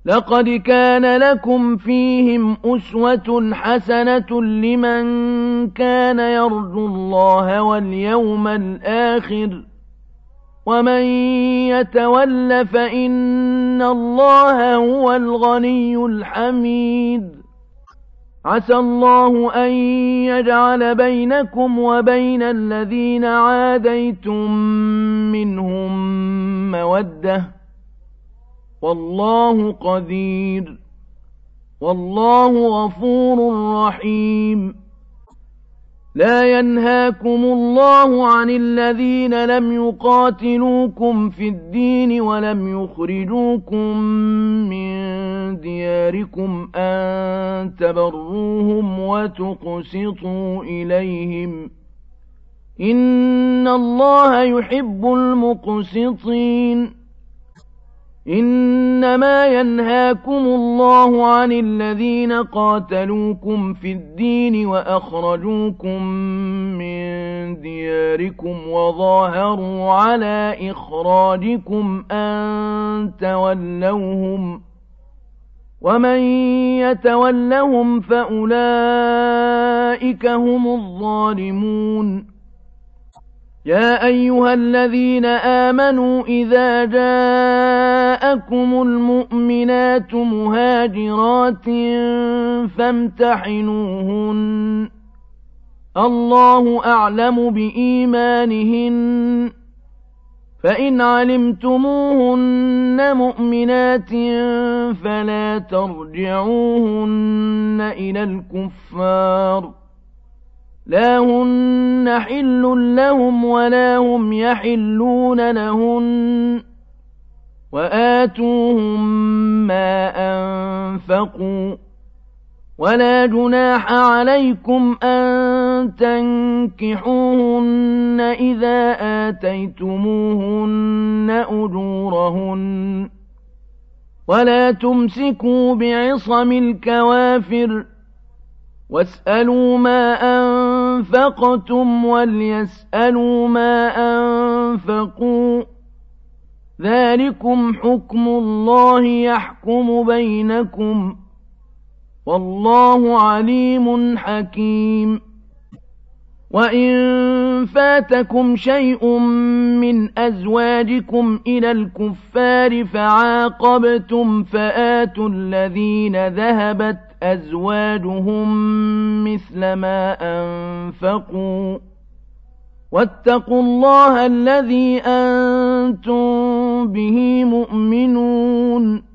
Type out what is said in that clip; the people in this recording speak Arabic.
لقد كان لكم فيهم أسوة حسنة لمن كان يرجو الله واليوم الآخر ومن يتول فإن الله هو الغني الحميد عسى الله أن يجعل بينكم وبين الذين عاديتم منهم مودة والله قدير والله غفور رحيم لا ينهاكم الله عن الذين لم يقاتلوكم في الدين ولم يخرجوكم من دياركم أن تبروهم وتقسطوا إليهم إن الله يحب المقسطين إنما ينهاكم الله عن الذين قاتلوكم في الدين وأخرجوكم من دياركم وظاهروا على إخراجكم أن تولوهم ومن يتولهم فأولئك هم الظالمون يا أيها الذين آمنوا إذا جاءكم المؤمنات مهاجرات فامتحنوهن الله أعلم بإيمانهن فإن علمتموهن مؤمنات فلا ترجعوهن إلى الكفار لا هن حل لهم ولا هم يحلون لهن وآتوهم ما أنفقوا ولا جناح عليكم أن تنكحوهن إذا آتيتموهن أجورهن ولا تمسكوا بعصم الكوافر واسألوا ما أنفقتم وليسألوا ما أنفقوا ذلكم حكم الله يحكم بينكم والله عليم حكيم وإن فاتكم شيء من أزواجكم إلى الكفار فعاقبتم فآتوا الذين ذهبت أزواجهم مثل ما أنفقوا واتقوا الله الذي أنتم به مؤمنون